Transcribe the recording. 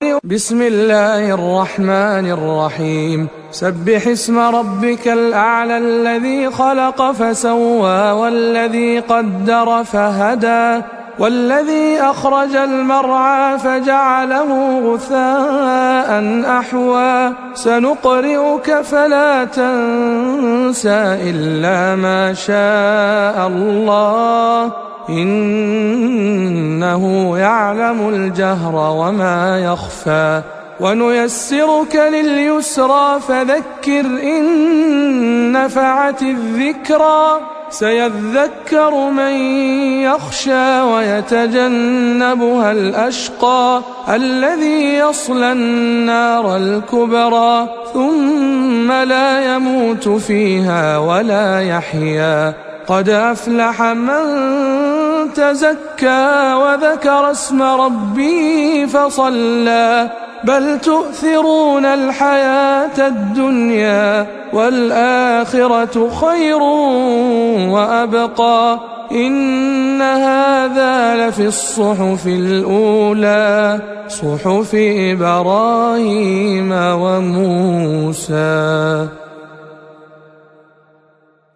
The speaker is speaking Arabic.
بسم الله الرحمن الرحيم سبح اسم ربك الأعلى الذي خلق فسوى والذي قدر فهدى والذي أخرج المرعى فجعله غثاء أحوى سنقرئك فلا تنسى إلا ما شاء الله إنه يعلم الجهر وما يخفى ونيسرك لليسرى فذكر إن نفعت الذكرى سيذكر من يخشى ويتجنبها الأشقى الذي يصلى النار الكبرى ثم لا يموت فيها ولا يحيا قد أفلح من تزكى وذكر اسم ربه فصلى بل تؤثرون الحياة الدنيا والآخرة خير وأبقى إن هذا لفي الصحف الأولى صحف إبراهيم وموسى.